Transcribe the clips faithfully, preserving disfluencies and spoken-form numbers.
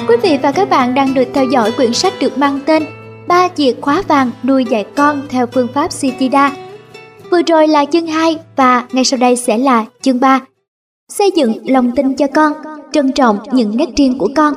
Quý vị và các bạn đang được theo dõi quyển sách được mang tên Ba chìa khóa vàng nuôi dạy con theo phương pháp Siddhartha. Vừa rồi là chương hai và ngay sau đây sẽ là chương ba. Xây dựng lòng tin cho con, trân trọng những nét riêng của con.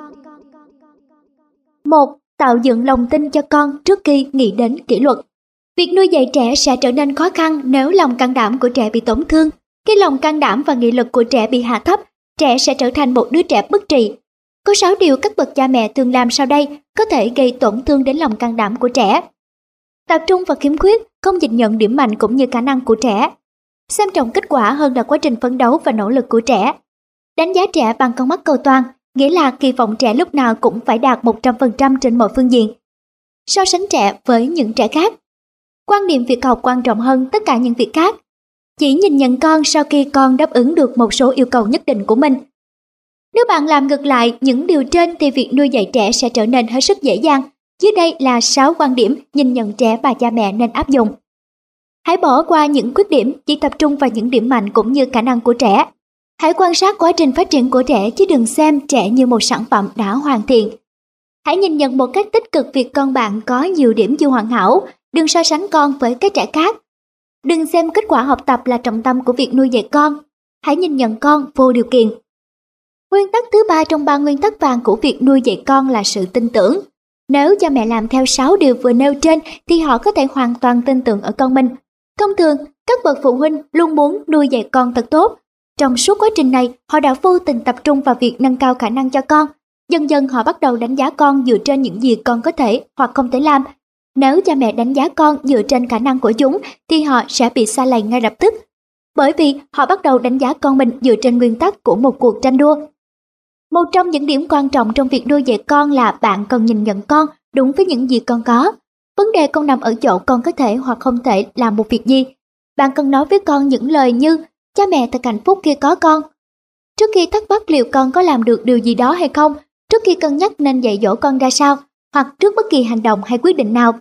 một. Tạo dựng lòng tin cho con trước khi nghĩ đến kỷ luật. Việc nuôi dạy trẻ sẽ trở nên khó khăn nếu lòng can đảm của trẻ bị tổn thương. Khi lòng can đảm và nghị lực của trẻ bị hạ thấp, trẻ sẽ trở thành một đứa trẻ bất trị. Có sáu điều các bậc cha mẹ thường làm sau đây có thể gây tổn thương đến lòng can đảm của trẻ. Tập trung vào khiếm khuyết, không nhìn nhận điểm mạnh cũng như khả năng của trẻ. Xem trọng kết quả hơn là quá trình phấn đấu và nỗ lực của trẻ. Đánh giá trẻ bằng con mắt cầu toàn, nghĩa là kỳ vọng trẻ lúc nào cũng phải đạt một trăm phần trăm trên mọi phương diện. So sánh trẻ với những trẻ khác. Quan niệm việc học quan trọng hơn tất cả những việc khác. Chỉ nhìn nhận con sau khi con đáp ứng được một số yêu cầu nhất định của mình. Nếu bạn làm ngược lại những điều trên thì việc nuôi dạy trẻ sẽ trở nên hết sức dễ dàng. Dưới đây là sáu quan điểm nhìn nhận trẻ và cha mẹ nên áp dụng. Hãy bỏ qua những khuyết điểm, chỉ tập trung vào những điểm mạnh cũng như khả năng của trẻ. Hãy quan sát quá trình phát triển của trẻ chứ đừng xem trẻ như một sản phẩm đã hoàn thiện. Hãy nhìn nhận một cách tích cực việc con bạn có nhiều điểm chưa hoàn hảo, đừng so sánh con với các trẻ khác. Đừng xem kết quả học tập là trọng tâm của việc nuôi dạy con. Hãy nhìn nhận con vô điều kiện. Nguyên tắc thứ ba trong ba nguyên tắc vàng của việc nuôi dạy con là sự tin tưởng. Nếu cha mẹ làm theo sáu điều vừa nêu trên thì họ có thể hoàn toàn tin tưởng ở con mình. Thông thường, các bậc phụ huynh luôn muốn nuôi dạy con thật tốt. Trong suốt quá trình này, họ đã vô tình tập trung vào việc nâng cao khả năng cho con. Dần dần họ bắt đầu đánh giá con dựa trên những gì con có thể hoặc không thể làm. Nếu cha mẹ đánh giá con dựa trên khả năng của chúng thì họ sẽ bị sa lầy ngay lập tức. Bởi vì họ bắt đầu đánh giá con mình dựa trên nguyên tắc của một cuộc tranh đua. Một trong những điểm quan trọng trong việc nuôi dạy con là bạn cần nhìn nhận con đúng với những gì con có. Vấn đề không nằm ở chỗ con có thể hoặc không thể làm một việc gì. Bạn cần nói với con những lời như cha mẹ thật hạnh phúc khi có con. Trước khi thắc mắc liệu con có làm được điều gì đó hay không, trước khi cân nhắc nên dạy dỗ con ra sao, hoặc trước bất kỳ hành động hay quyết định nào.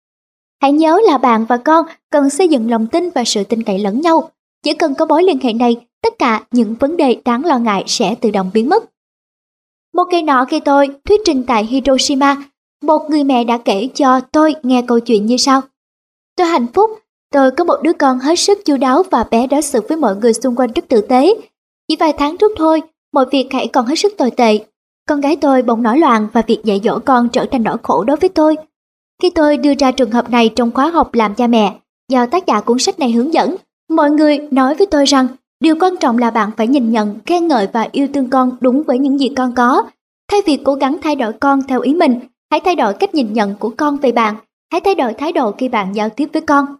Hãy nhớ là bạn và con cần xây dựng lòng tin và sự tin cậy lẫn nhau. Chỉ cần có mối liên hệ này, tất cả những vấn đề đáng lo ngại sẽ tự động biến mất. Một ngày nọ khi tôi thuyết trình tại Hiroshima, một người mẹ đã kể cho tôi nghe câu chuyện như sau. Tôi hạnh phúc, tôi có một đứa con hết sức chu đáo và bé đối xử với mọi người xung quanh rất tử tế. Chỉ vài tháng trước thôi, mọi việc hãy còn hết sức tồi tệ. Con gái tôi bỗng nổi loạn và việc dạy dỗ con trở thành nỗi khổ đối với tôi. Khi tôi đưa ra trường hợp này trong khóa học làm cha mẹ, do tác giả cuốn sách này hướng dẫn, mọi người nói với tôi rằng điều quan trọng là bạn phải nhìn nhận, khen ngợi và yêu thương con đúng với những gì con có. Thay vì cố gắng thay đổi con theo ý mình, hãy thay đổi cách nhìn nhận của con về bạn. Hãy thay đổi thái độ khi bạn giao tiếp với con.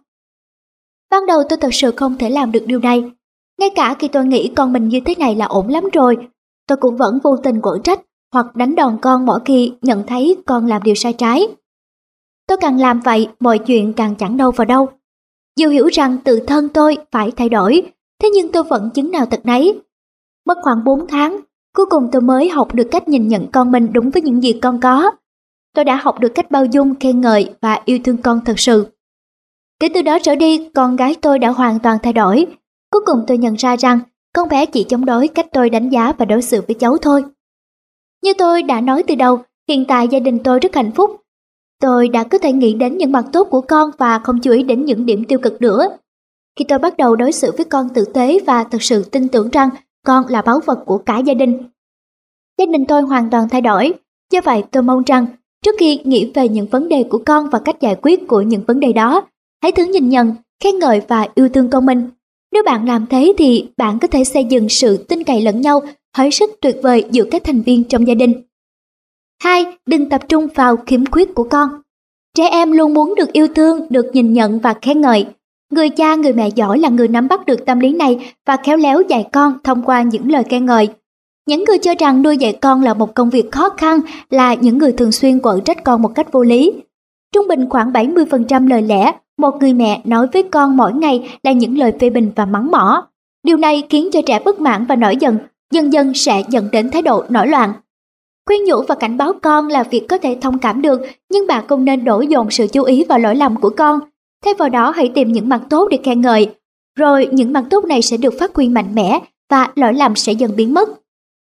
Ban đầu tôi thật sự không thể làm được điều này. Ngay cả khi tôi nghĩ con mình như thế này là ổn lắm rồi, tôi cũng vẫn vô tình quở trách hoặc đánh đòn con mỗi khi nhận thấy con làm điều sai trái. Tôi càng làm vậy, mọi chuyện càng chẳng đâu vào đâu. Dù hiểu rằng tự thân tôi phải thay đổi, thế nhưng tôi vẫn chứng nào tật nấy. Mất khoảng bốn tháng, cuối cùng tôi mới học được cách nhìn nhận con mình đúng với những gì con có. Tôi đã học được cách bao dung, khen ngợi và yêu thương con thật sự. Kể từ đó trở đi, con gái tôi đã hoàn toàn thay đổi. Cuối cùng tôi nhận ra rằng con bé chỉ chống đối cách tôi đánh giá và đối xử với cháu thôi. Như tôi đã nói từ đầu, hiện tại gia đình tôi rất hạnh phúc. Tôi đã có thể nghĩ đến những mặt tốt của con và không chú ý đến những điểm tiêu cực nữa. Khi tôi bắt đầu đối xử với con tử tế và thực sự tin tưởng rằng con là báu vật của cả gia đình. Gia đình tôi hoàn toàn thay đổi. Do vậy tôi mong rằng trước khi nghĩ về những vấn đề của con và cách giải quyết của những vấn đề đó, hãy thử nhìn nhận, khen ngợi và yêu thương con mình. Nếu bạn làm thế thì bạn có thể xây dựng sự tin cậy lẫn nhau hết sức tuyệt vời giữa các thành viên trong gia đình. hai. Đừng tập trung vào khiếm khuyết của con. Trẻ em luôn muốn được yêu thương, được nhìn nhận và khen ngợi. Người cha, người mẹ giỏi là người nắm bắt được tâm lý này và khéo léo dạy con thông qua những lời khen ngợi. Những người cho rằng nuôi dạy con là một công việc khó khăn là những người thường xuyên quở trách con một cách vô lý. Trung bình khoảng bảy mươi phần trăm lời lẽ một người mẹ nói với con mỗi ngày là những lời phê bình và mắng mỏ. Điều này khiến cho trẻ bất mãn và nổi giận, dần dần sẽ dẫn đến thái độ nổi loạn. Khuyên nhủ và cảnh báo con là việc có thể thông cảm được, nhưng bạn không nên đổ dồn sự chú ý vào lỗi lầm của con. Thay vào đó hãy tìm những mặt tốt để khen ngợi, rồi những mặt tốt này sẽ được phát huy mạnh mẽ và lỗi lầm sẽ dần biến mất.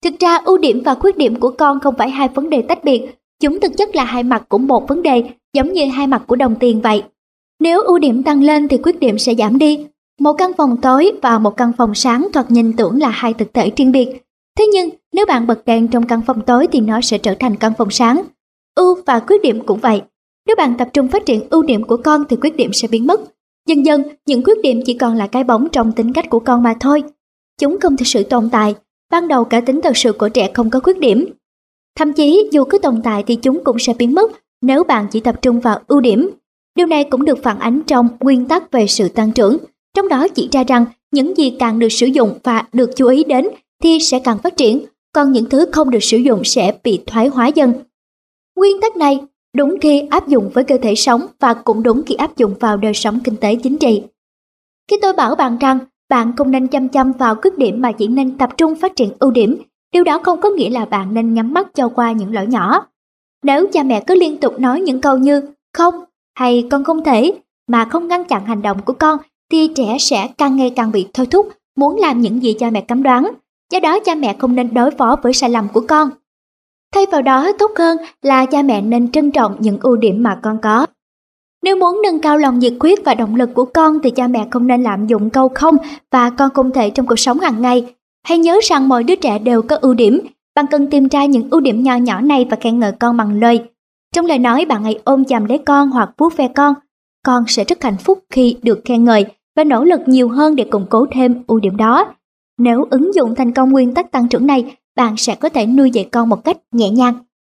Thực ra ưu điểm và khuyết điểm của con không phải hai vấn đề tách biệt, chúng thực chất là hai mặt của một vấn đề, giống như hai mặt của đồng tiền vậy. Nếu ưu điểm tăng lên thì khuyết điểm sẽ giảm đi. Một căn phòng tối và một căn phòng sáng thoạt nhìn tưởng là hai thực thể riêng biệt. Thế nhưng nếu bạn bật đèn trong căn phòng tối thì nó sẽ trở thành căn phòng sáng. Ưu và khuyết điểm cũng vậy. Nếu bạn tập trung phát triển ưu điểm của con thì khuyết điểm sẽ biến mất. Dần dần, những khuyết điểm chỉ còn là cái bóng trong tính cách của con mà thôi. Chúng không thực sự tồn tại. Ban đầu cá tính thật sự của trẻ không có khuyết điểm. Thậm chí dù cứ tồn tại thì chúng cũng sẽ biến mất nếu bạn chỉ tập trung vào ưu điểm. Điều này cũng được phản ánh trong nguyên tắc về sự tăng trưởng. Trong đó chỉ ra rằng những gì càng được sử dụng và được chú ý đến thì sẽ càng phát triển, còn những thứ không được sử dụng sẽ bị thoái hóa dần. Nguyên tắc này đúng khi áp dụng với cơ thể sống và cũng đúng khi áp dụng vào đời sống kinh tế chính trị. Khi tôi bảo bạn rằng bạn không nên chăm chăm vào khuyết điểm mà chỉ nên tập trung phát triển ưu điểm, điều đó không có nghĩa là bạn nên nhắm mắt cho qua những lỗi nhỏ. Nếu cha mẹ cứ liên tục nói những câu như không hay con không thể mà không ngăn chặn hành động của con thì trẻ sẽ càng ngày càng bị thôi thúc muốn làm những gì cha mẹ cấm đoán. Do đó cha mẹ không nên đối phó với sai lầm của con. Thay vào đó, tốt hơn là cha mẹ nên trân trọng những ưu điểm mà con có. Nếu muốn nâng cao lòng nhiệt huyết và động lực của con thì cha mẹ không nên lạm dụng câu không và con không thể trong cuộc sống hàng ngày. Hãy nhớ rằng mỗi đứa trẻ đều có ưu điểm. Bạn cần tìm ra những ưu điểm nho nhỏ này và khen ngợi con bằng lời. Trong lời nói, bạn hãy ôm chầm lấy con hoặc vuốt ve con. Con sẽ rất hạnh phúc khi được khen ngợi và nỗ lực nhiều hơn để củng cố thêm ưu điểm đó. Nếu ứng dụng thành công nguyên tắc tăng trưởng này, bạn sẽ có thể nuôi dạy con một cách nhẹ nhàng.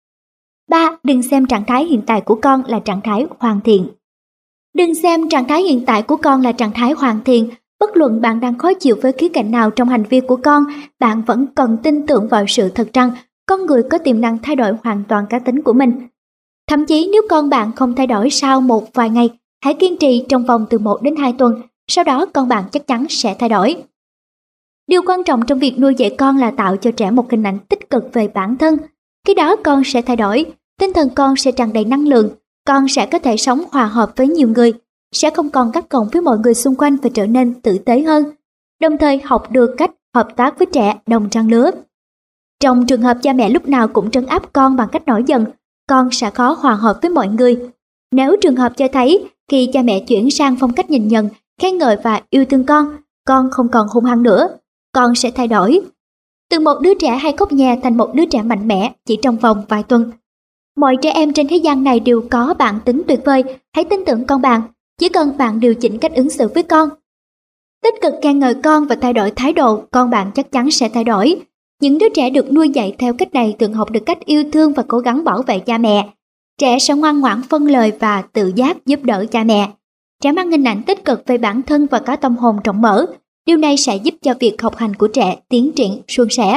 ba. Đừng xem trạng thái hiện tại của con là trạng thái hoàn thiện. Đừng xem trạng thái hiện tại của con là trạng thái hoàn thiện. Bất luận bạn đang khó chịu với khía cạnh nào trong hành vi của con, bạn vẫn cần tin tưởng vào sự thật rằng con người có tiềm năng thay đổi hoàn toàn cá tính của mình. Thậm chí nếu con bạn không thay đổi sau một vài ngày, hãy kiên trì trong vòng từ một đến hai tuần, sau đó con bạn chắc chắn sẽ thay đổi. Điều quan trọng trong việc nuôi dạy con là tạo cho trẻ một hình ảnh tích cực về bản thân. Khi đó con sẽ thay đổi, tinh thần con sẽ tràn đầy năng lượng, con sẽ có thể sống hòa hợp với nhiều người, sẽ không còn gắt gỏng với mọi người xung quanh và trở nên tử tế hơn, đồng thời học được cách hợp tác với trẻ đồng trang lứa. Trong trường hợp cha mẹ lúc nào cũng trấn áp con bằng cách nổi giận, con sẽ khó hòa hợp với mọi người. Nếu trường hợp cho thấy khi cha mẹ chuyển sang phong cách nhìn nhận, khen ngợi và yêu thương con, con không còn hung hăng nữa, con sẽ thay đổi. Từ một đứa trẻ hay khóc nhè thành một đứa trẻ mạnh mẽ chỉ trong vòng vài tuần. Mọi trẻ em trên thế gian này đều có bản tính tuyệt vời, hãy tin tưởng con bạn, chỉ cần bạn điều chỉnh cách ứng xử với con. Tích cực khen ngợi con và thay đổi thái độ, con bạn chắc chắn sẽ thay đổi. Những đứa trẻ được nuôi dạy theo cách này thường học được cách yêu thương và cố gắng bảo vệ cha mẹ. Trẻ sẽ ngoan ngoãn vâng lời và tự giác giúp đỡ cha mẹ. Trẻ mang hình ảnh tích cực về bản thân và có tâm hồn rộng mở. Điều này sẽ giúp cho việc học hành của trẻ tiến triển suôn sẻ.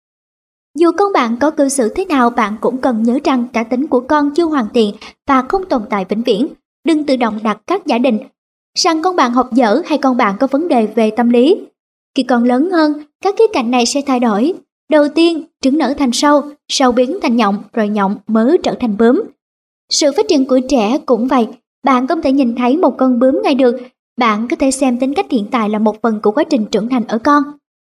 Dù con bạn có cư xử thế nào, bạn cũng cần nhớ rằng cá tính của con chưa hoàn thiện và không tồn tại vĩnh viễn. Đừng tự động đặt các giả định rằng con bạn học dở hay con bạn có vấn đề về tâm lý. Khi con lớn hơn, các khía cạnh này sẽ thay đổi. Đầu tiên, trứng nở thành sâu, sâu biến thành nhộng, rồi nhộng mới trở thành bướm. Sự phát triển của trẻ cũng vậy. Bạn không thể nhìn thấy một con bướm ngay được. Bạn có thể xem tính cách hiện tại là một phần của quá trình trưởng thành ở con.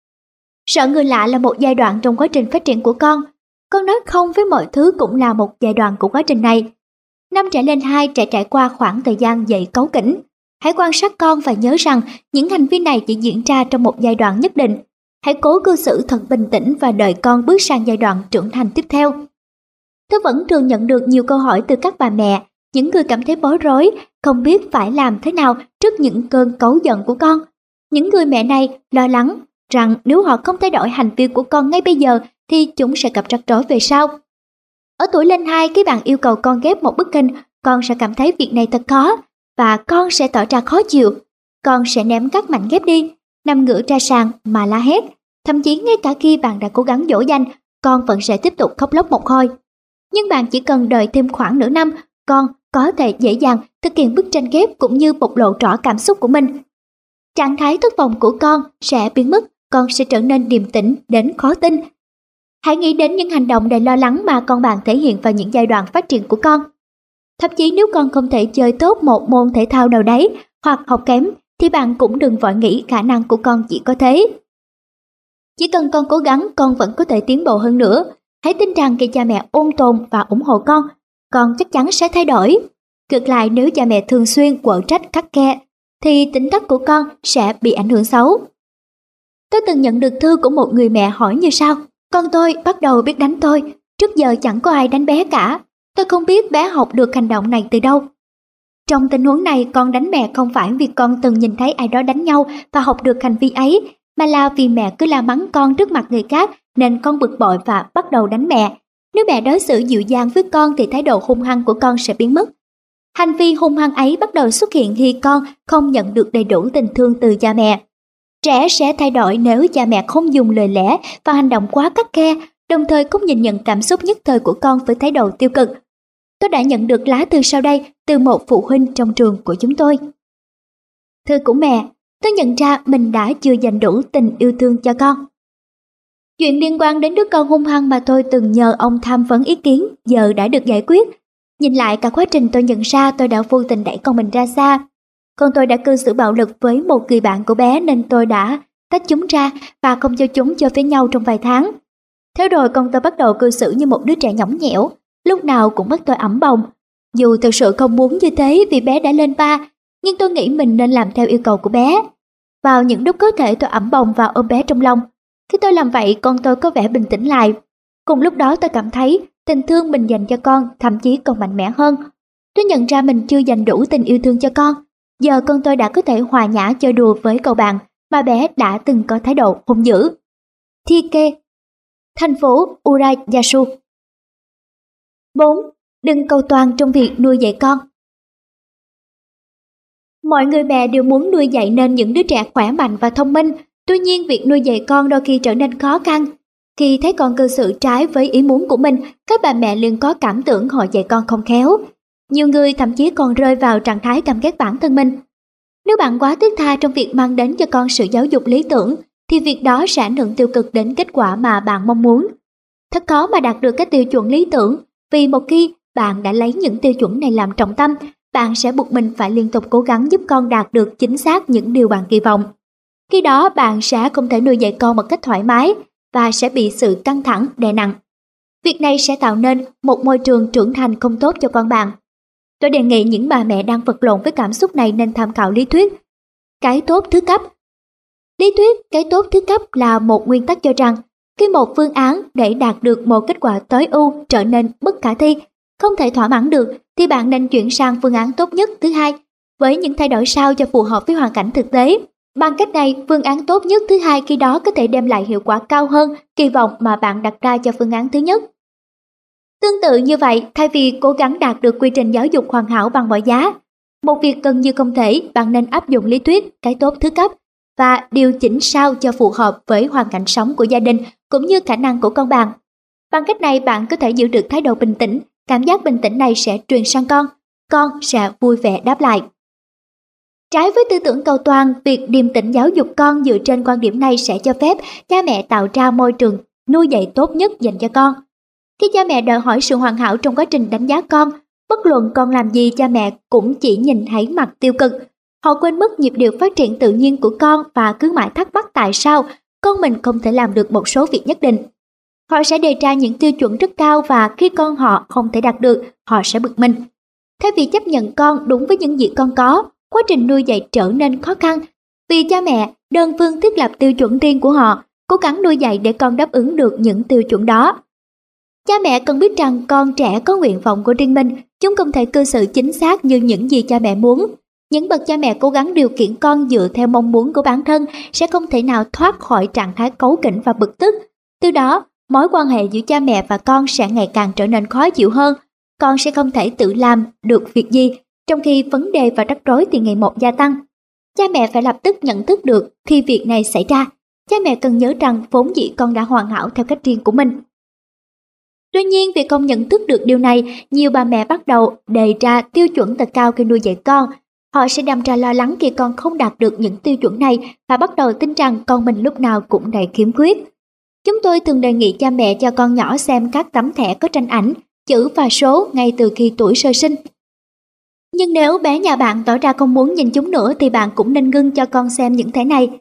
Sợ người lạ là một giai đoạn trong quá trình phát triển của con. Con nói không với mọi thứ cũng là một giai đoạn của quá trình này. Năm trẻ lên hai, trẻ trải qua khoảng thời gian dậy cáu kỉnh. Hãy quan sát con và nhớ rằng những hành vi này chỉ diễn ra trong một giai đoạn nhất định. Hãy cố cư xử thật bình tĩnh và đợi con bước sang giai đoạn trưởng thành tiếp theo. Tôi vẫn thường nhận được nhiều câu hỏi từ các bà mẹ, những người cảm thấy bối rối, không biết phải làm thế nào trước những cơn cáu giận của con. Những người mẹ này lo lắng rằng nếu họ không thay đổi hành vi của con ngay bây giờ thì chúng sẽ gặp rắc rối về sau. Ở tuổi lên hai, khi bạn yêu cầu con ghép một bức hình, con sẽ cảm thấy việc này thật khó và con sẽ tỏ ra khó chịu. Con sẽ ném các mảnh ghép đi, nằm ngửa ra sàn mà la hét. Thậm chí ngay cả khi bạn đã cố gắng dỗ dành, con vẫn sẽ tiếp tục khóc lóc một hồi. Nhưng bạn chỉ cần đợi thêm khoảng nửa năm, con có thể dễ dàng thực hiện bức tranh ghép cũng như bộc lộ rõ cảm xúc của mình. Trạng thái thất vọng của con sẽ biến mất, con sẽ trở nên điềm tĩnh đến khó tin. Hãy nghĩ đến những hành động đầy lo lắng mà con bạn thể hiện vào những giai đoạn phát triển của con. Thậm chí nếu con không thể chơi tốt một môn thể thao nào đấy hoặc học kém thì bạn cũng đừng vội nghĩ khả năng của con chỉ có thế. Chỉ cần con cố gắng, con vẫn có thể tiến bộ hơn nữa. Hãy tin rằng khi cha mẹ ôn tồn và ủng hộ con, con chắc chắn sẽ thay đổi. Ngược lại, nếu cha mẹ thường xuyên quở trách khắt khe, thì tính cách của con sẽ bị ảnh hưởng xấu. Tôi từng nhận được thư của một người mẹ hỏi như sau: con tôi bắt đầu biết đánh tôi, trước giờ chẳng có ai đánh bé cả. Tôi không biết bé học được hành động này từ đâu. Trong tình huống này, con đánh mẹ không phải vì con từng nhìn thấy ai đó đánh nhau và học được hành vi ấy, mà là vì mẹ cứ la mắng con trước mặt người khác nên con bực bội và bắt đầu đánh mẹ. Nếu mẹ đối xử dịu dàng với con thì thái độ hung hăng của con sẽ biến mất. Hành vi hung hăng ấy bắt đầu xuất hiện khi con không nhận được đầy đủ tình thương từ cha mẹ. Trẻ sẽ thay đổi nếu cha mẹ không dùng lời lẽ và hành động quá khắt khe, đồng thời không nhìn nhận cảm xúc nhất thời của con với thái độ tiêu cực. Tôi đã nhận được lá thư sau đây từ một phụ huynh trong trường của chúng tôi. Thư của mẹ: tôi nhận ra mình đã chưa dành đủ tình yêu thương cho con. Chuyện liên quan đến đứa con hung hăng mà tôi từng nhờ ông tham vấn ý kiến giờ đã được giải quyết. Nhìn lại cả quá trình, tôi nhận ra tôi đã vô tình đẩy con mình ra xa. Con tôi đã cư xử bạo lực với một người bạn của bé nên tôi đã tách chúng ra và không cho chúng chơi với nhau trong vài tháng. Thế rồi con tôi bắt đầu cư xử như một đứa trẻ nhõng nhẽo, lúc nào cũng bắt tôi ẵm bồng. Dù thực sự không muốn như thế vì bé đã lên ba, nhưng tôi nghĩ mình nên làm theo yêu cầu của bé. Vào những lúc có thể, tôi ẵm bồng và ôm bé trong lòng. Khi tôi làm vậy, con tôi có vẻ bình tĩnh lại. Cùng lúc đó tôi cảm thấy tình thương mình dành cho con thậm chí còn mạnh mẽ hơn. Tôi nhận ra mình chưa dành đủ tình yêu thương cho con. Giờ con tôi đã có thể hòa nhã chơi đùa với cậu bạn mà bé đã từng có thái độ hung dữ. Thike, thành phố Urayasu. bốn. Đừng cầu toàn trong việc nuôi dạy con. Mọi người mẹ đều muốn nuôi dạy nên những đứa trẻ khỏe mạnh và thông minh. Tuy nhiên, việc nuôi dạy con đôi khi trở nên khó khăn. Khi thấy con cư xử trái với ý muốn của mình, các bà mẹ liền có cảm tưởng họ dạy con không khéo. Nhiều người thậm chí còn rơi vào trạng thái căm ghét bản thân mình. Nếu bạn quá thiết tha trong việc mang đến cho con sự giáo dục lý tưởng, thì việc đó sẽ ảnh hưởng tiêu cực đến kết quả mà bạn mong muốn. Thật khó mà đạt được các tiêu chuẩn lý tưởng, vì một khi bạn đã lấy những tiêu chuẩn này làm trọng tâm, bạn sẽ buộc mình phải liên tục cố gắng giúp con đạt được chính xác những điều bạn kỳ vọng. Khi đó bạn sẽ không thể nuôi dạy con một cách thoải mái và sẽ bị sự căng thẳng đè nặng. Việc này sẽ tạo nên một môi trường trưởng thành không tốt cho con bạn. Tôi đề nghị những bà mẹ đang vật lộn với cảm xúc này nên tham khảo lý thuyết cái tốt thứ cấp. Lý thuyết cái tốt thứ cấp là một nguyên tắc cho rằng khi một phương án để đạt được một kết quả tối ưu trở nên bất khả thi, không thể thỏa mãn được, thì bạn nên chuyển sang phương án tốt nhất thứ hai với những thay đổi sao cho phù hợp với hoàn cảnh thực tế. Bằng cách này, phương án tốt nhất thứ hai khi đó có thể đem lại hiệu quả cao hơn kỳ vọng mà bạn đặt ra cho phương án thứ nhất. Tương tự như vậy, thay vì cố gắng đạt được quy trình giáo dục hoàn hảo bằng mọi giá, một việc gần như không thể, bạn nên áp dụng lý thuyết cái tốt thứ cấp và điều chỉnh sao cho phù hợp với hoàn cảnh sống của gia đình cũng như khả năng của con bạn. Bằng cách này, bạn có thể giữ được thái độ bình tĩnh, cảm giác bình tĩnh này sẽ truyền sang con, con sẽ vui vẻ đáp lại. Trái với tư tưởng cầu toàn, việc điềm tĩnh giáo dục con dựa trên quan điểm này sẽ cho phép cha mẹ tạo ra môi trường nuôi dạy tốt nhất dành cho con. Khi cha mẹ đòi hỏi sự hoàn hảo trong quá trình đánh giá con, bất luận con làm gì, cha mẹ cũng chỉ nhìn thấy mặt tiêu cực. Họ quên mất nhịp điệu phát triển tự nhiên của con và cứ mãi thắc mắc tại sao con mình không thể làm được một số việc nhất định. Họ sẽ đề ra những tiêu chuẩn rất cao và khi con họ không thể đạt được, họ sẽ bực mình. Thay vì chấp nhận con đúng với những gì con có, quá trình nuôi dạy trở nên khó khăn vì cha mẹ đơn phương thiết lập tiêu chuẩn riêng của họ, cố gắng nuôi dạy để con đáp ứng được những tiêu chuẩn đó. Cha mẹ cần biết rằng con trẻ có nguyện vọng của riêng mình, chúng không thể cư xử chính xác như những gì cha mẹ muốn. Những bậc cha mẹ cố gắng điều khiển con dựa theo mong muốn của bản thân sẽ không thể nào thoát khỏi trạng thái cáu kỉnh và bực tức. Từ đó, mối quan hệ giữa cha mẹ và con sẽ ngày càng trở nên khó chịu hơn. Con sẽ không thể tự làm được việc gì, trong khi vấn đề và rắc rối thì ngày một gia tăng. Cha mẹ phải lập tức nhận thức được khi việc này xảy ra. Cha mẹ cần nhớ rằng vốn dĩ con đã hoàn hảo theo cách riêng của mình. Tuy nhiên, vì không nhận thức được điều này, nhiều bà mẹ bắt đầu đề ra tiêu chuẩn thật cao khi nuôi dạy con. Họ sẽ đâm ra lo lắng khi con không đạt được những tiêu chuẩn này và bắt đầu tin rằng con mình lúc nào cũng đầy khiếm khuyết. Chúng tôi thường đề nghị cha mẹ cho con nhỏ xem các tấm thẻ có tranh ảnh, chữ và số ngay từ khi tuổi sơ sinh. Nhưng nếu bé nhà bạn tỏ ra không muốn nhìn chúng nữa thì bạn cũng nên ngưng cho con xem những thẻ này.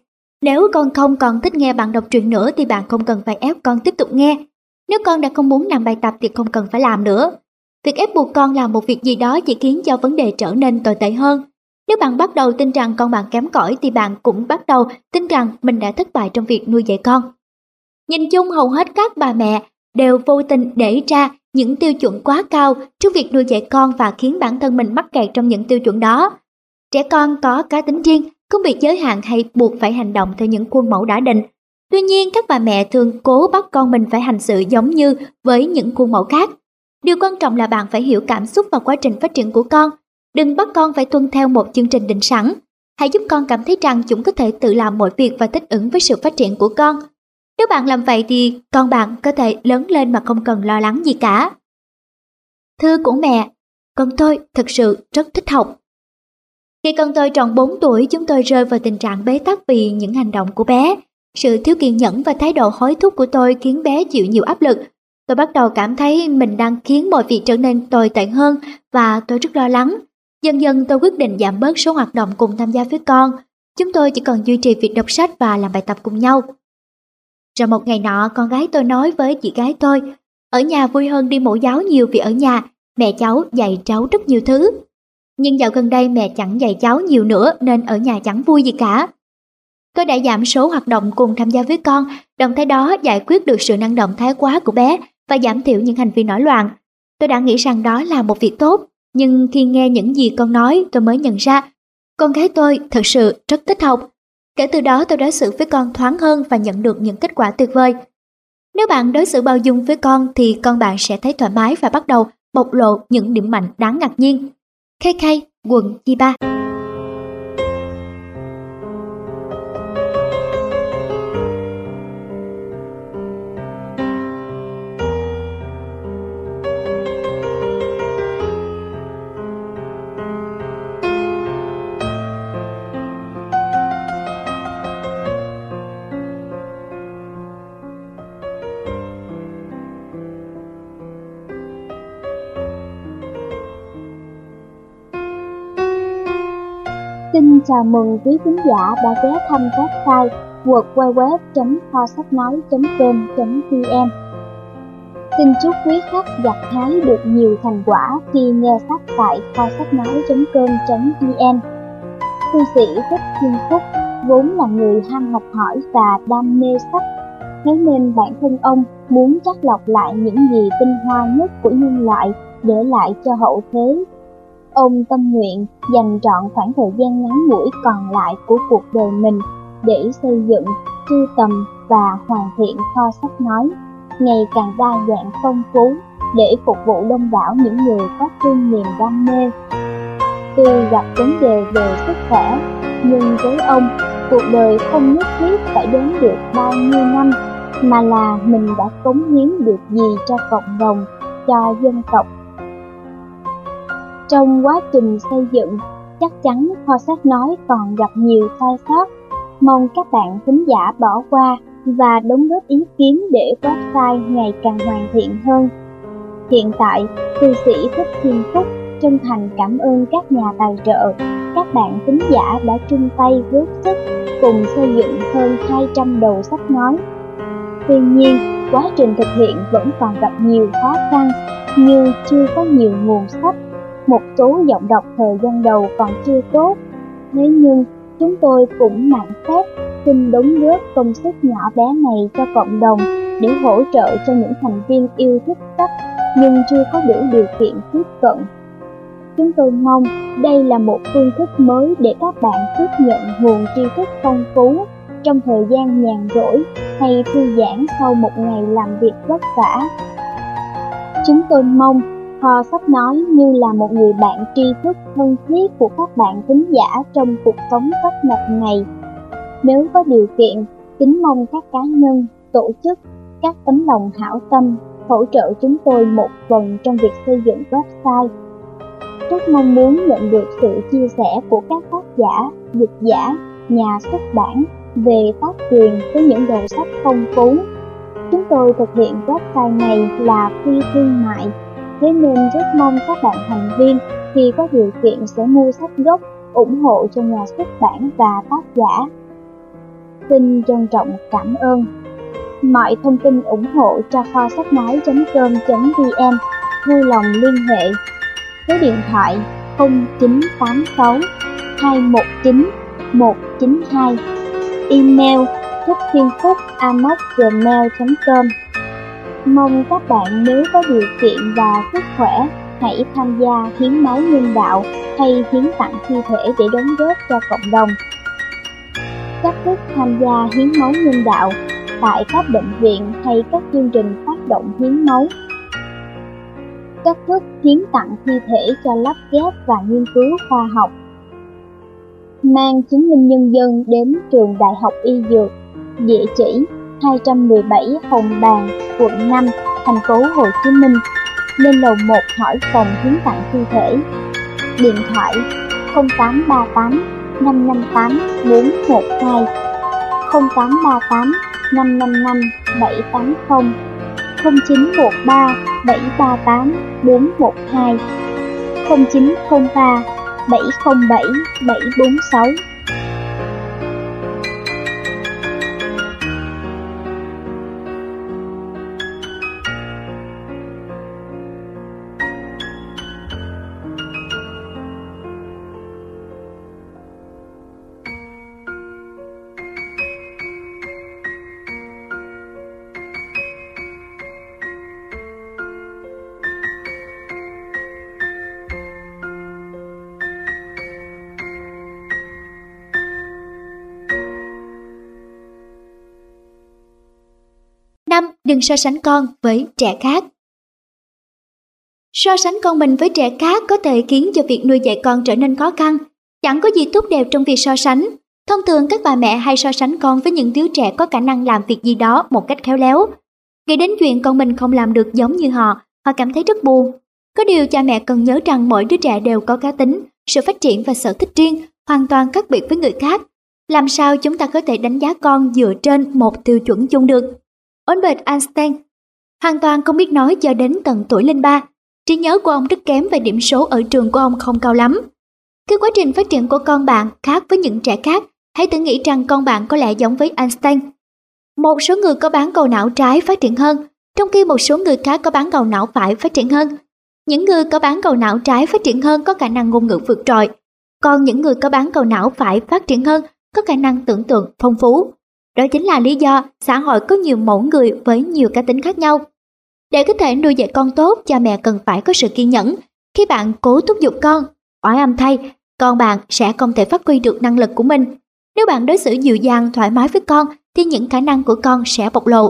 Nếu con không còn thích nghe bạn đọc truyện nữa thì bạn không cần phải ép con tiếp tục nghe. Nếu con đã không muốn làm bài tập thì không cần phải làm nữa. Việc ép buộc con làm một việc gì đó chỉ khiến cho vấn đề trở nên tồi tệ hơn. Nếu bạn bắt đầu tin rằng con bạn kém cỏi thì bạn cũng bắt đầu tin rằng mình đã thất bại trong việc nuôi dạy con. Nhìn chung hầu hết các bà mẹ đều vô tình để ra những tiêu chuẩn quá cao trước việc nuôi dạy con và khiến bản thân mình mắc kẹt trong những tiêu chuẩn đó. Trẻ con có cá tính riêng, không bị giới hạn hay buộc phải hành động theo những khuôn mẫu đã định. Tuy nhiên, các bà mẹ thường cố bắt con mình phải hành xử giống như với những khuôn mẫu khác. Điều quan trọng là bạn phải hiểu cảm xúc và quá trình phát triển của con. Đừng bắt con phải tuân theo một chương trình định sẵn. Hãy giúp con cảm thấy rằng chúng có thể tự làm mọi việc và thích ứng với sự phát triển của con. Nếu bạn làm vậy thì con bạn có thể lớn lên mà không cần lo lắng gì cả. Thư của mẹ, con tôi thực sự rất thích học. Khi con tôi tròn bốn tuổi, chúng tôi rơi vào tình trạng bế tắc vì những hành động của bé. Sự thiếu kiên nhẫn và thái độ hối thúc của tôi khiến bé chịu nhiều áp lực. Tôi bắt đầu cảm thấy mình đang khiến mọi việc trở nên tồi tệ hơn và tôi rất lo lắng. Dần dần tôi quyết định giảm bớt số hoạt động cùng tham gia với con. Chúng tôi chỉ còn duy trì việc đọc sách và làm bài tập cùng nhau. Rồi một ngày nọ, con gái tôi nói với chị gái tôi, ở nhà vui hơn đi mẫu giáo nhiều vì ở nhà, mẹ cháu dạy cháu rất nhiều thứ. Nhưng dạo gần đây mẹ chẳng dạy cháu nhiều nữa nên ở nhà chẳng vui gì cả. Tôi đã giảm số hoạt động cùng tham gia với con, đồng thời đó giải quyết được sự năng động thái quá của bé và giảm thiểu những hành vi nổi loạn. Tôi đã nghĩ rằng đó là một việc tốt, nhưng khi nghe những gì con nói tôi mới nhận ra, con gái tôi thật sự rất thích học. Kể từ đó tôi đối xử với con thoáng hơn và nhận được những kết quả tuyệt vời. Nếu bạn đối xử bao dung với con thì con bạn sẽ thấy thoải mái và bắt đầu bộc lộ những điểm mạnh đáng ngạc nhiên. Kay Kay, quận Chiba. Xin chào mừng quý khán giả đã ghé thăm website w w w chấm kho sách nói chấm com chấm vn. Xin chúc quý khách gặt hái được nhiều thành quả khi nghe sách tại kho sách nói chấm com chấm vn. Thư sĩ Thích Thiên Phúc vốn là người ham học hỏi và đam mê sách, thế nên bản thân ông muốn chắt lọc lại những gì tinh hoa nhất của nhân loại để lại cho hậu thế. Ông tâm nguyện dành trọn khoảng thời gian ngắn ngủi còn lại của cuộc đời mình để xây dựng, sưu tầm và hoàn thiện kho sách nói ngày càng đa dạng phong phú để phục vụ đông đảo những người có chung niềm đam mê. Tuy gặp vấn đề về sức khỏe, nhưng với ông, cuộc đời không nhất thiết phải đến được bao nhiêu năm, mà là mình đã cống hiến được gì cho cộng đồng, cho dân tộc. Trong quá trình xây dựng, chắc chắn kho sách nói còn gặp nhiều sai sót. Mong các bạn thính giả bỏ qua và đóng góp ý kiến để website ngày càng hoàn thiện hơn. Hiện tại, thư sĩ Thích Thiên Phúc chân thành cảm ơn các nhà tài trợ, các bạn thính giả đã chung tay góp sức cùng xây dựng hơn hai trăm đầu sách nói. Tuy nhiên, quá trình thực hiện vẫn còn gặp nhiều khó khăn như chưa có nhiều nguồn sách, một số giọng đọc thời gian đầu còn chưa tốt. Thế nhưng, chúng tôi cũng mạn phép xin đóng góp công sức nhỏ bé này cho cộng đồng để hỗ trợ cho những thành viên yêu thích sách nhưng chưa có đủ điều kiện tiếp cận. Chúng tôi mong đây là một phương thức mới để các bạn tiếp nhận nguồn tri thức phong phú trong thời gian nhàn rỗi hay thư giãn sau một ngày làm việc vất vả. Chúng tôi mong kho sách nói như là một người bạn tri thức thân thiết của các bạn thính giả trong cuộc sống tấp nập này. Nếu có điều kiện, kính mong các cá nhân, tổ chức, các tấm lòng hảo tâm hỗ trợ chúng tôi một phần trong việc xây dựng website. Rất mong muốn nhận được sự chia sẻ của các tác giả, dịch giả, nhà xuất bản về tác quyền với những đầu sách phong phú. Chúng tôi thực hiện website này là phi thương mại, thế nên rất mong các bạn thành viên khi có điều kiện sẽ mua sách gốc, ủng hộ cho nhà xuất bản và tác giả. Xin trân trọng cảm ơn. Mọi thông tin ủng hộ cho kho sách nói chấm com chấm vn, vui lòng liên hệ. Số điện thoại không chín tám sáu hai một chín một chín hai, email thích phiên phúc a m o c gmail chấm com. Mong các bạn nếu có điều kiện và sức khỏe, hãy tham gia hiến máu nhân đạo hay hiến tặng thi thể để đóng góp cho cộng đồng. Cách thức tham gia hiến máu nhân đạo tại các bệnh viện hay các chương trình phát động hiến máu. Cách thức hiến tặng thi thể cho lắp ghép và nghiên cứu khoa học. Mang chứng minh nhân dân đến trường Đại học Y Dược, địa chỉ hai trăm mười bảy Hồng Bàng, quận năm, thành phố Hồ Chí Minh, lên lầu một hỏi phòng hiến tặng thi thể. Điện thoại không tám ba tám năm năm tám bốn một hai, không tám ba tám năm năm năm bảy tám không, không chín một ba bảy ba tám bốn một hai, không chín không ba bảy không bảy bảy bốn sáu. năm. Đừng so sánh con với trẻ khác. So sánh con mình với trẻ khác có thể khiến cho việc nuôi dạy con trở nên khó khăn. Chẳng có gì tốt đẹp trong việc so sánh. Thông thường các bà mẹ hay so sánh con với những đứa trẻ có khả năng làm việc gì đó một cách khéo léo. Nghĩ đến chuyện con mình không làm được giống như họ, họ cảm thấy rất buồn. Có điều cha mẹ cần nhớ rằng mỗi đứa trẻ đều có cá tính, sự phát triển và sở thích riêng, hoàn toàn khác biệt với người khác. Làm sao chúng ta có thể đánh giá con dựa trên một tiêu chuẩn chung được? Albert Einstein hoàn toàn không biết nói cho đến tận tuổi lên ba. Trí nhớ của ông rất kém và điểm số ở trường của ông không cao lắm. Cái quá trình phát triển của con bạn khác với những trẻ khác. Hãy tự nghĩ rằng con bạn có lẽ giống với Einstein. Một số người có bán cầu não trái phát triển hơn, trong khi một số người khác có bán cầu não phải phát triển hơn. Những người có bán cầu não trái phát triển hơn có khả năng ngôn ngữ vượt trội, còn những người có bán cầu não phải phát triển hơn có khả năng tưởng tượng phong phú. Đó chính là lý do xã hội có nhiều mẫu người với nhiều cá tính khác nhau. Để có thể nuôi dạy con tốt, cha mẹ cần phải có sự kiên nhẫn. Khi bạn cố thúc giục con, oái âm thay, con bạn sẽ không thể phát huy được năng lực của mình. Nếu bạn đối xử dịu dàng, thoải mái với con, thì những khả năng của con sẽ bộc lộ.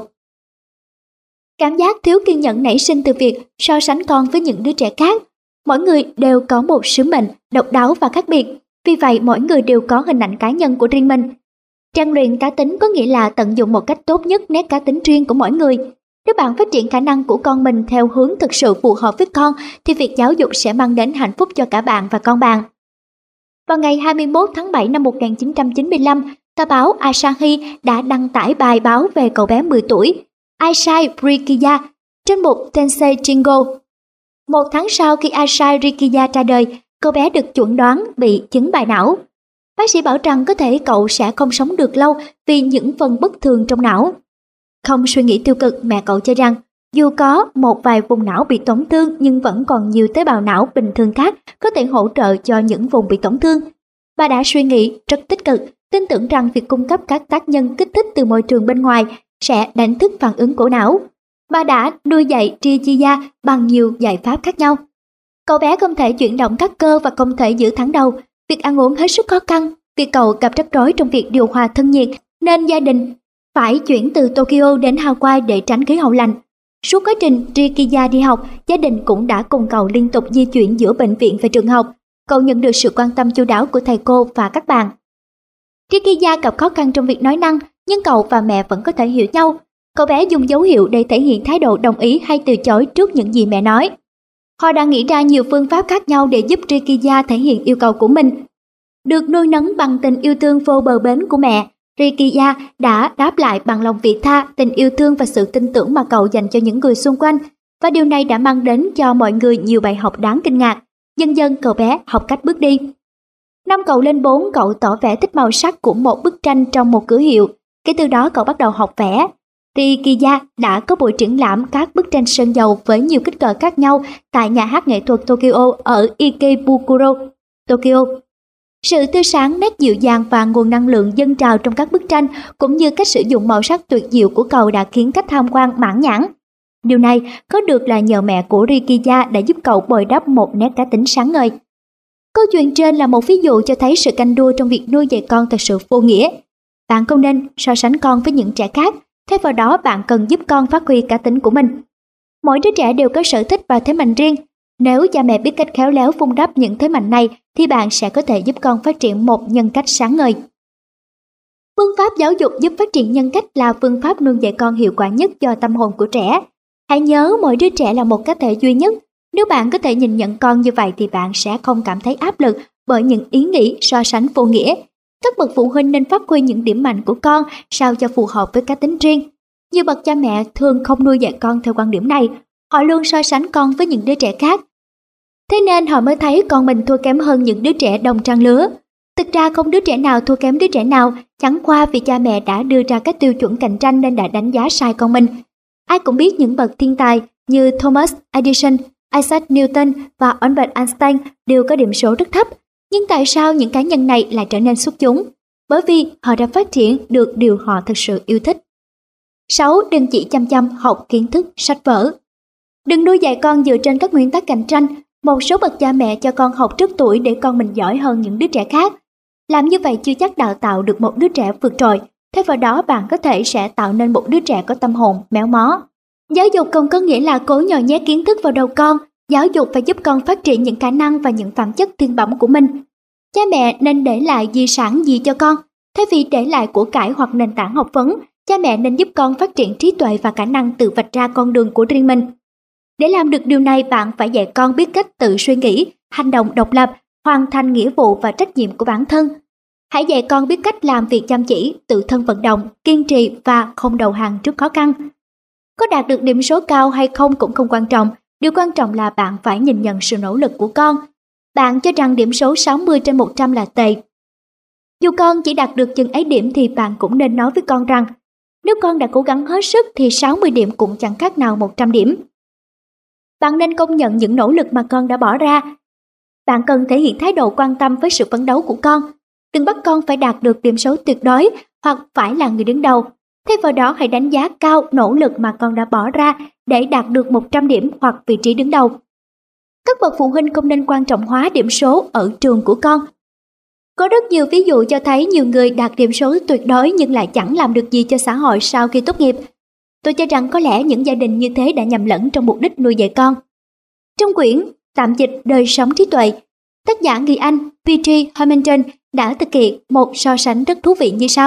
Cảm giác thiếu kiên nhẫn nảy sinh từ việc so sánh con với những đứa trẻ khác. Mỗi người đều có một sứ mệnh độc đáo và khác biệt, vì vậy mỗi người đều có hình ảnh cá nhân của riêng mình. Rèn luyện cá tính có nghĩa là tận dụng một cách tốt nhất nét cá tính riêng của mỗi người. Nếu bạn phát triển khả năng của con mình theo hướng thực sự phù hợp với con, thì việc giáo dục sẽ mang đến hạnh phúc cho cả bạn và con bạn. Vào ngày hai mươi mốt tháng bảy năm một nghìn chín trăm chín mươi lăm, tờ báo Asahi đã đăng tải bài báo về cậu bé mười tuổi, Aisai Rikiya, trên mục Tensei Jingo. Một tháng sau khi Aisai Rikiya ra đời, cậu bé được chẩn đoán bị chứng bại não. Bác sĩ bảo rằng có thể cậu sẽ không sống được lâu vì những phần bất thường trong não. Không suy nghĩ tiêu cực, mẹ cậu cho rằng dù có một vài vùng não bị tổn thương nhưng vẫn còn nhiều tế bào não bình thường khác có thể hỗ trợ cho những vùng bị tổn thương. Bà đã suy nghĩ rất tích cực, tin tưởng rằng việc cung cấp các tác nhân kích thích từ môi trường bên ngoài sẽ đánh thức phản ứng của não. Bà đã nuôi dạy Rikiya bằng nhiều giải pháp khác nhau. Cậu bé không thể chuyển động các cơ và không thể giữ thẳng đầu. Việc ăn uống hết sức khó khăn, vì cậu gặp rắc rối trong việc điều hòa thân nhiệt, nên gia đình phải chuyển từ Tokyo đến Hawaii để tránh khí hậu lạnh. Suốt quá trình Rikiya đi học, gia đình cũng đã cùng cậu liên tục di chuyển giữa bệnh viện và trường học. Cậu nhận được sự quan tâm chu đáo của thầy cô và các bạn. Rikiya gặp khó khăn trong việc nói năng, nhưng cậu và mẹ vẫn có thể hiểu nhau. Cậu bé dùng dấu hiệu để thể hiện thái độ đồng ý hay từ chối trước những gì mẹ nói. Họ đã nghĩ ra nhiều phương pháp khác nhau để giúp Rikiya thể hiện yêu cầu của mình. Được nuôi nấng bằng tình yêu thương vô bờ bến của mẹ, Rikiya đã đáp lại bằng lòng vị tha, tình yêu thương và sự tin tưởng mà cậu dành cho những người xung quanh. Và điều này đã mang đến cho mọi người nhiều bài học đáng kinh ngạc. Dần dần cậu bé học cách bước đi. Năm cậu lên bốn, cậu tỏ vẻ thích màu sắc của một bức tranh trong một cửa hiệu. Kể từ đó cậu bắt đầu học vẽ. Rikiya đã có buổi triển lãm các bức tranh sơn dầu với nhiều kích cỡ khác nhau tại nhà hát nghệ thuật Tokyo ở Ikebukuro, Tokyo. Sự tươi sáng, nét dịu dàng và nguồn năng lượng dâng trào trong các bức tranh cũng như cách sử dụng màu sắc tuyệt diệu của cậu đã khiến khách tham quan mãn nhãn. Điều này có được là nhờ mẹ của Rikiya đã giúp cậu bồi đắp một nét cá tính sáng ngời. Câu chuyện trên là một ví dụ cho thấy sự canh đua trong việc nuôi dạy con thật sự vô nghĩa. Bạn không nên so sánh con với những trẻ khác, thay vào đó bạn cần giúp con phát huy cá tính của mình. Mỗi đứa trẻ đều có sở thích và thế mạnh riêng. Nếu cha mẹ biết cách khéo léo vun đắp những thế mạnh này thì bạn sẽ có thể giúp con phát triển một nhân cách sáng ngời. Phương pháp giáo dục giúp phát triển nhân cách là phương pháp nuôi dạy con hiệu quả nhất cho tâm hồn của trẻ. Hãy nhớ mỗi đứa trẻ là một cá thể duy nhất. Nếu bạn có thể nhìn nhận con như vậy thì bạn sẽ không cảm thấy áp lực bởi những ý nghĩ so sánh vô nghĩa. Các bậc phụ huynh nên phát huy những điểm mạnh của con sao cho phù hợp với cá tính riêng. Nhiều bậc cha mẹ thường không nuôi dạy con theo quan điểm này. Họ luôn so sánh con với những đứa trẻ khác. Thế nên họ mới thấy con mình thua kém hơn những đứa trẻ đồng trang lứa. Thực ra không đứa trẻ nào thua kém đứa trẻ nào, chẳng qua vì cha mẹ đã đưa ra các tiêu chuẩn cạnh tranh nên đã đánh giá sai con mình. Ai cũng biết những bậc thiên tài như Thomas Edison, Isaac Newton và Albert Einstein đều có điểm số rất thấp. Nhưng tại sao những cá nhân này lại trở nên xuất chúng? Bởi vì họ đã phát triển được điều họ thực sự yêu thích. sáu. Đừng chỉ chăm chăm học kiến thức sách vở. Đừng nuôi dạy con dựa trên các nguyên tắc cạnh tranh. Một số bậc cha mẹ cho con học trước tuổi để con mình giỏi hơn những đứa trẻ khác. Làm như vậy chưa chắc đào tạo được một đứa trẻ vượt trội. Thay vào đó bạn có thể sẽ tạo nên một đứa trẻ có tâm hồn méo mó. Giáo dục không có nghĩa là cố nhồi nhét kiến thức vào đầu con. Giáo dục phải giúp con phát triển những khả năng và những phẩm chất thiên bẩm của mình. Cha mẹ nên để lại di sản gì cho con? Thay vì để lại của cải hoặc nền tảng học vấn, cha mẹ nên giúp con phát triển trí tuệ và khả năng tự vạch ra con đường của riêng mình. Để làm được điều này, bạn phải dạy con biết cách tự suy nghĩ, hành động độc lập, hoàn thành nghĩa vụ và trách nhiệm của bản thân. Hãy dạy con biết cách làm việc chăm chỉ, tự thân vận động, kiên trì và không đầu hàng trước khó khăn. Có đạt được điểm số cao hay không cũng không quan trọng, điều quan trọng là bạn phải nhìn nhận sự nỗ lực của con. Bạn cho rằng điểm số sáu mươi trên một trăm là tệ. Dù con chỉ đạt được chừng ấy điểm thì bạn cũng nên nói với con rằng nếu con đã cố gắng hết sức thì sáu mươi điểm cũng chẳng khác nào một trăm điểm. Bạn nên công nhận những nỗ lực mà con đã bỏ ra. Bạn cần thể hiện thái độ quan tâm với sự phấn đấu của con. Đừng bắt con phải đạt được điểm số tuyệt đối hoặc phải là người đứng đầu. Thay vào đó hãy đánh giá cao nỗ lực mà con đã bỏ ra để đạt được một trăm điểm hoặc vị trí đứng đầu. Các bậc phụ huynh không nên quan trọng hóa điểm số ở trường của con. Có rất nhiều ví dụ cho thấy nhiều người đạt điểm số tuyệt đối nhưng lại chẳng làm được gì cho xã hội sau khi tốt nghiệp. Tôi cho rằng có lẽ những gia đình như thế đã nhầm lẫn trong mục đích nuôi dạy con. Trong quyển tạm dịch Đời sống trí tuệ, tác giả người Anh pê giê Hamilton đã thực hiện một so sánh rất thú vị như sau.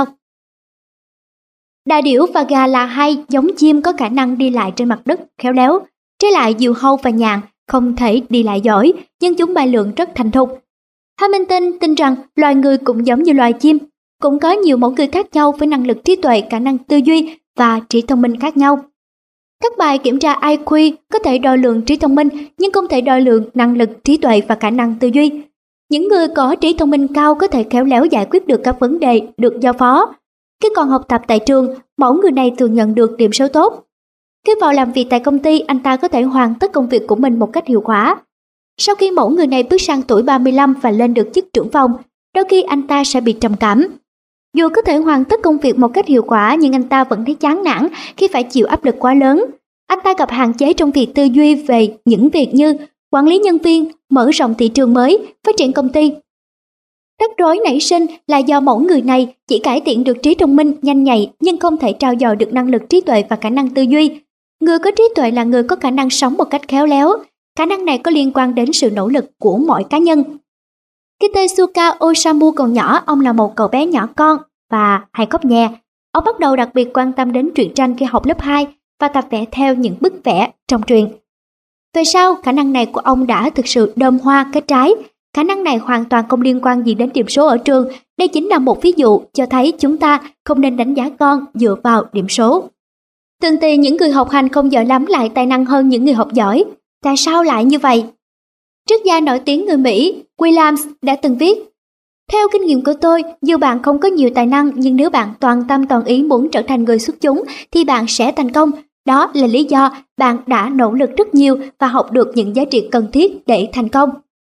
Đà điểu và gà là hai giống chim có khả năng đi lại trên mặt đất khéo léo. Trái lại diều hâu và nhạn không thể đi lại giỏi, nhưng chúng bay lượn rất thành thục. Hamilton tin rằng loài người cũng giống như loài chim, cũng có nhiều mẫu người khác nhau với năng lực trí tuệ, khả năng tư duy và trí thông minh khác nhau. Các bài kiểm tra i kiu có thể đo lường trí thông minh nhưng không thể đo lường năng lực trí tuệ và khả năng tư duy. Những người có trí thông minh cao có thể khéo léo giải quyết được các vấn đề được giao phó. Khi còn học tập tại trường, mẫu người này thường nhận được điểm số tốt. Khi vào làm việc tại công ty, anh ta có thể hoàn tất công việc của mình một cách hiệu quả. Sau khi mẫu người này bước sang tuổi ba mươi lăm và lên được chức trưởng phòng, đôi khi anh ta sẽ bị trầm cảm. Dù có thể hoàn tất công việc một cách hiệu quả nhưng anh ta vẫn thấy chán nản khi phải chịu áp lực quá lớn. Anh ta gặp hạn chế trong việc tư duy về những việc như quản lý nhân viên, mở rộng thị trường mới, phát triển công ty. Rắc rối nảy sinh là do mẫu người này chỉ cải thiện được trí thông minh nhanh nhạy nhưng không thể trau dồi được năng lực trí tuệ và khả năng tư duy. Người có trí tuệ là người có khả năng sống một cách khéo léo. Khả năng này có liên quan đến sự nỗ lực của mỗi cá nhân. Khi Tezuka Osamu còn nhỏ, ông là một cậu bé nhỏ con và hay khóc nhè. Ông bắt đầu đặc biệt quan tâm đến truyện tranh khi học lớp hai và tập vẽ theo những bức vẽ trong truyện. Về sau, khả năng này của ông đã thực sự đơm hoa kết trái. Khả năng này hoàn toàn không liên quan gì đến điểm số ở trường. Đây chính là một ví dụ cho thấy chúng ta không nên đánh giá con dựa vào điểm số. Tương tự những người học hành không giỏi lắm lại tài năng hơn những người học giỏi. Tại sao lại như vậy? Triết gia nổi tiếng người Mỹ Williams đã từng viết: Theo kinh nghiệm của tôi, dù bạn không có nhiều tài năng nhưng nếu bạn toàn tâm toàn ý muốn trở thành người xuất chúng thì bạn sẽ thành công. Đó là lý do bạn đã nỗ lực rất nhiều và học được những giá trị cần thiết để thành công.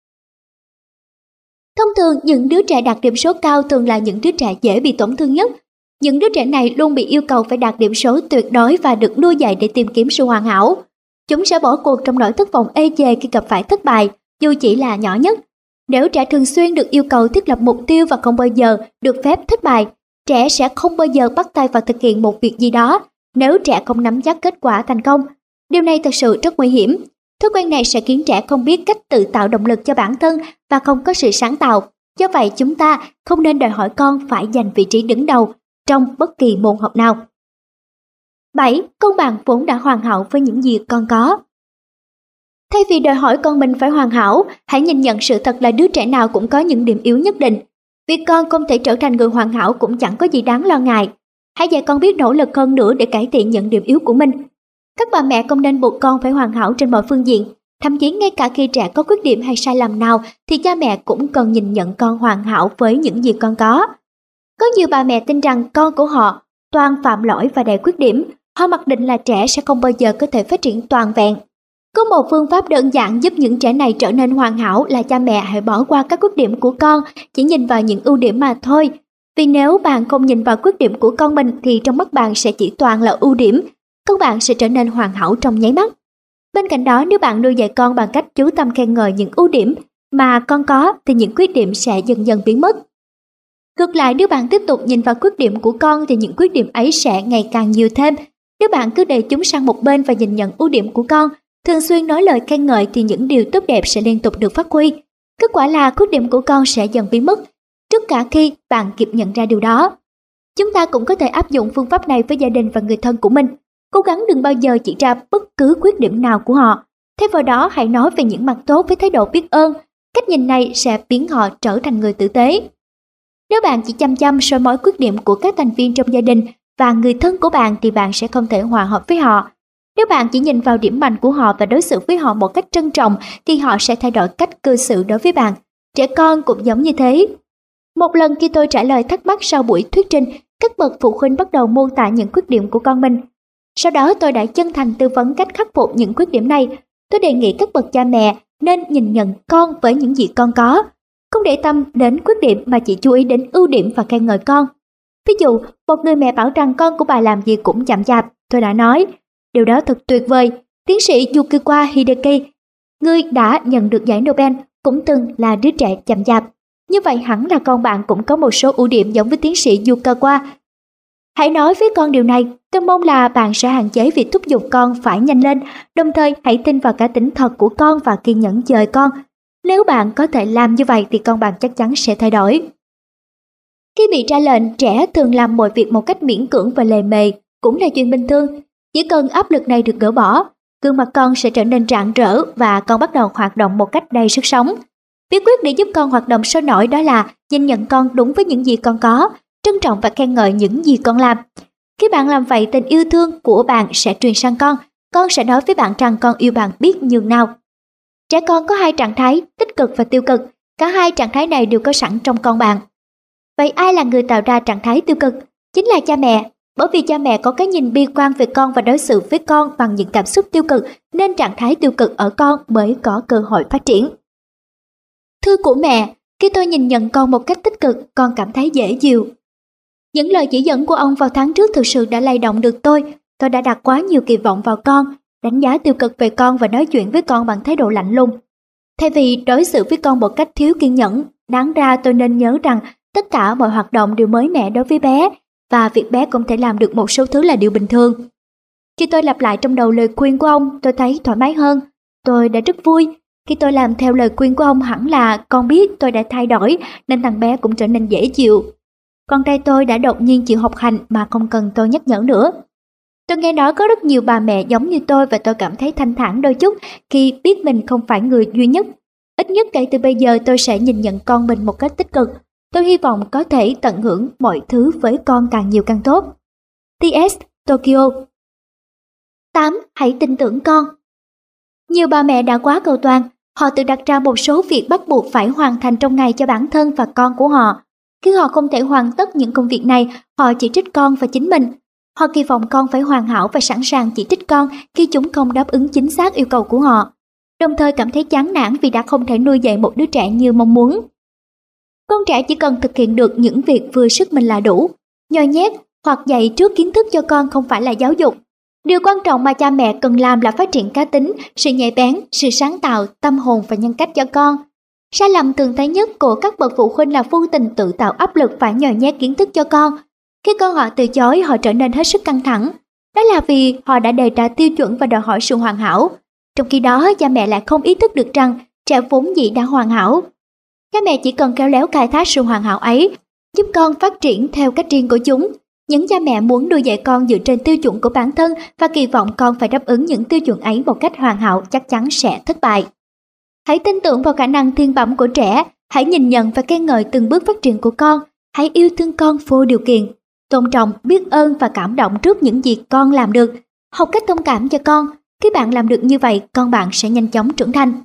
Thông thường, những đứa trẻ đạt điểm số cao thường là những đứa trẻ dễ bị tổn thương nhất. Những đứa trẻ này luôn bị yêu cầu phải đạt điểm số tuyệt đối và được nuôi dạy để tìm kiếm sự hoàn hảo. Chúng sẽ bỏ cuộc trong nỗi thất vọng ê chề khi gặp phải thất bại, dù chỉ là nhỏ nhất. Nếu trẻ thường xuyên được yêu cầu thiết lập mục tiêu và không bao giờ được phép thất bại, trẻ sẽ không bao giờ bắt tay vào thực hiện một việc gì đó nếu trẻ không nắm chắc kết quả thành công. Điều này thật sự rất nguy hiểm. Thói quen này sẽ khiến trẻ không biết cách tự tạo động lực cho bản thân và không có sự sáng tạo. Do vậy, chúng ta không nên đòi hỏi con phải giành vị trí đứng đầu trong bất kỳ môn học nào. bảy. Con bạn vốn đã hoàn hảo với những gì con có. Thay vì đòi hỏi con mình phải hoàn hảo, hãy nhìn nhận sự thật là đứa trẻ nào cũng có những điểm yếu nhất định. Việc con không thể trở thành người hoàn hảo cũng chẳng có gì đáng lo ngại. Hãy dạy con biết nỗ lực hơn nữa để cải thiện những điểm yếu của mình. Các bà mẹ không nên buộc con phải hoàn hảo trên mọi phương diện. Thậm chí ngay cả khi trẻ có khuyết điểm hay sai lầm nào thì cha mẹ cũng cần nhìn nhận con hoàn hảo với những gì con có. Có nhiều bà mẹ tin rằng con của họ toàn phạm lỗi và đầy khuyết điểm. Họ mặc định là trẻ sẽ không bao giờ có thể phát triển toàn vẹn. Có một phương pháp đơn giản giúp những trẻ này trở nên hoàn hảo là cha mẹ hãy bỏ qua các khuyết điểm của con, chỉ nhìn vào những ưu điểm mà thôi. Vì nếu bạn không nhìn vào khuyết điểm của con mình thì trong mắt bạn sẽ chỉ toàn là ưu điểm. Con bạn sẽ trở nên hoàn hảo trong nháy mắt. Bên cạnh đó, nếu bạn nuôi dạy con bằng cách chú tâm khen ngợi những ưu điểm mà con có thì những khuyết điểm sẽ dần dần biến mất. Ngược lại, nếu bạn tiếp tục nhìn vào khuyết điểm của con thì những khuyết điểm ấy sẽ ngày càng nhiều thêm. Nếu bạn cứ để chúng sang một bên và nhìn nhận ưu điểm của con, thường xuyên nói lời khen ngợi thì những điều tốt đẹp sẽ liên tục được phát huy. Kết quả là khuyết điểm của con sẽ dần biến mất, trước cả khi bạn kịp nhận ra điều đó. Chúng ta cũng có thể áp dụng phương pháp này với gia đình và người thân của mình. Cố gắng đừng bao giờ chỉ ra bất cứ khuyết điểm nào của họ. Thay vào đó, hãy nói về những mặt tốt với thái độ biết ơn. Cách nhìn này sẽ biến họ trở thành người tử tế. Nếu bạn chỉ chăm chăm soi mói khuyết điểm của các thành viên trong gia đình và người thân của bạn thì bạn sẽ không thể hòa hợp với họ. Nếu bạn chỉ nhìn vào điểm mạnh của họ và đối xử với họ một cách trân trọng thì họ sẽ thay đổi cách cư xử đối với bạn. Trẻ con cũng giống như thế. Một lần khi tôi trả lời thắc mắc sau buổi thuyết trình, các bậc phụ huynh bắt đầu mô tả những khuyết điểm của con mình. Sau đó tôi đã chân thành tư vấn cách khắc phục những khuyết điểm này. Tôi đề nghị các bậc cha mẹ nên nhìn nhận con với những gì con có, không để tâm đến khuyết điểm mà chỉ chú ý đến ưu điểm và khen ngợi con. Ví dụ, một người mẹ bảo rằng con của bà làm gì cũng chậm chạp. Tôi đã nói, điều đó thật tuyệt vời. Tiến sĩ Yukikawa Hideki, người đã nhận được giải Nobel, cũng từng là đứa trẻ chậm chạp. Như vậy hẳn là con bạn cũng có một số ưu điểm giống với tiến sĩ Yukawa. Hãy nói với con điều này, tôi mong là bạn sẽ hạn chế việc thúc giục con phải nhanh lên, đồng thời hãy tin vào cá tính thật của con và kiên nhẫn chờ con. Nếu bạn có thể làm như vậy thì con bạn chắc chắn sẽ thay đổi. Khi bị ra lệnh, trẻ thường làm mọi việc một cách miễn cưỡng và lề mề, cũng là chuyện bình thường. Chỉ cần áp lực này được gỡ bỏ, gương mặt con sẽ trở nên rạng rỡ và con bắt đầu hoạt động một cách đầy sức sống. Bí quyết để giúp con hoạt động sôi nổi đó là nhìn nhận con đúng với những gì con có, trân trọng và khen ngợi những gì con làm. Khi bạn làm vậy, tình yêu thương của bạn sẽ truyền sang con, con sẽ nói với bạn rằng con yêu bạn biết nhường nào. Trẻ con có hai trạng thái, tích cực và tiêu cực, cả hai trạng thái này đều có sẵn trong con bạn. Vậy ai là người tạo ra trạng thái tiêu cực? Chính là cha mẹ, bởi vì cha mẹ có cái nhìn bi quan về con và đối xử với con bằng những cảm xúc tiêu cực, nên trạng thái tiêu cực ở con mới có cơ hội phát triển. Thư của mẹ, khi tôi nhìn nhận con một cách tích cực, con cảm thấy dễ chịu. Những lời chỉ dẫn của ông vào tháng trước thực sự đã lay động được tôi. Tôi đã đặt quá nhiều kỳ vọng vào con, đánh giá tiêu cực về con và nói chuyện với con bằng thái độ lạnh lùng. Thay vì đối xử với con một cách thiếu kiên nhẫn, đáng ra tôi nên nhớ rằng tất cả mọi hoạt động đều mới mẻ đối với bé, và việc bé không thể làm được một số thứ là điều bình thường. Khi tôi lặp lại trong đầu lời khuyên của ông, tôi thấy thoải mái hơn. Tôi đã rất vui. Khi tôi làm theo lời khuyên của ông, hẳn là con biết tôi đã thay đổi, nên thằng bé cũng trở nên dễ chịu. Con trai tôi đã đột nhiên chịu học hành mà không cần tôi nhắc nhở nữa. Tôi nghe nói có rất nhiều bà mẹ giống như tôi và tôi cảm thấy thanh thản đôi chút khi biết mình không phải người duy nhất. Ít nhất kể từ bây giờ tôi sẽ nhìn nhận con mình một cách tích cực. Tôi hy vọng có thể tận hưởng mọi thứ với con càng nhiều càng tốt. tê ét Tokyo. tám. Hãy tin tưởng con. Nhiều bà mẹ đã quá cầu toàn, Họ tự đặt ra một số việc bắt buộc phải hoàn thành trong ngày cho bản thân và con của họ. Khi họ không thể hoàn tất những công việc này, họ chỉ trích con và chính mình. Họ kỳ vọng con phải hoàn hảo và sẵn sàng chỉ trích con khi chúng không đáp ứng chính xác yêu cầu của họ, đồng thời cảm thấy chán nản vì đã không thể nuôi dạy một đứa trẻ như mong muốn. Con trẻ chỉ cần thực hiện được những việc vừa sức mình là đủ. Nhồi nhét hoặc dạy trước kiến thức cho con không phải là giáo dục. Điều quan trọng mà cha mẹ cần làm là phát triển cá tính, sự nhạy bén, sự sáng tạo, tâm hồn và nhân cách cho con. Sai lầm thường thấy nhất của các bậc phụ huynh là vô tình tự tạo áp lực phải nhồi nhét kiến thức cho con. Khi con họ từ chối, họ trở nên hết sức căng thẳng. Đó là vì họ đã đề ra tiêu chuẩn và đòi hỏi sự hoàn hảo. Trong khi đó, cha mẹ lại không ý thức được rằng trẻ vốn dĩ đã hoàn hảo. Cha mẹ chỉ cần khéo léo khai thác sự hoàn hảo ấy, giúp con phát triển theo cách riêng của chúng. Những cha mẹ muốn nuôi dạy con dựa trên tiêu chuẩn của bản thân và kỳ vọng con phải đáp ứng những tiêu chuẩn ấy một cách hoàn hảo chắc chắn sẽ thất bại. Hãy tin tưởng vào khả năng thiên bẩm của trẻ, hãy nhìn nhận và khen ngợi từng bước phát triển của con, hãy yêu thương con vô điều kiện, tôn trọng, biết ơn và cảm động trước những gì con làm được, học cách thông cảm cho con. Khi bạn làm được như vậy, con bạn sẽ nhanh chóng trưởng thành.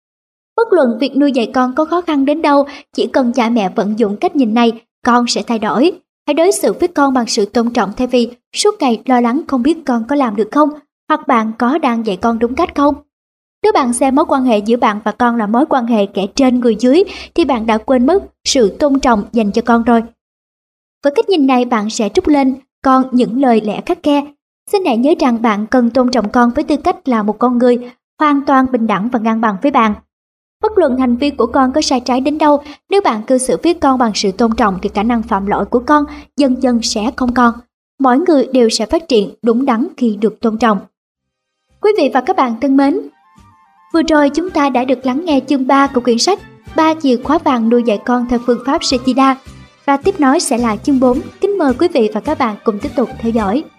Bất luận việc nuôi dạy con có khó khăn đến đâu, chỉ cần cha mẹ vận dụng cách nhìn này, con sẽ thay đổi. Hãy đối xử với con bằng sự tôn trọng thay vì suốt ngày lo lắng không biết con có làm được không, hoặc bạn có đang dạy con đúng cách không. Nếu bạn xem mối quan hệ giữa bạn và con là mối quan hệ kẻ trên người dưới, thì bạn đã quên mất sự tôn trọng dành cho con rồi. Với cách nhìn này, bạn sẽ trút lên con những lời lẽ khắt khe. Xin hãy nhớ rằng bạn cần tôn trọng con với tư cách là một con người, hoàn toàn bình đẳng và ngang bằng với bạn. Bất luận hành vi của con có sai trái đến đâu, nếu bạn cư xử với con bằng sự tôn trọng thì khả năng phạm lỗi của con dần dần sẽ không còn. Mỗi người đều sẽ phát triển đúng đắn khi được tôn trọng. Quý vị và các bạn thân mến, vừa rồi chúng ta đã được lắng nghe chương ba của quyển sách ba chìa khóa vàng nuôi dạy con theo phương pháp Setida. Và tiếp nói sẽ là chương bốn. Kính mời quý vị và các bạn cùng tiếp tục theo dõi.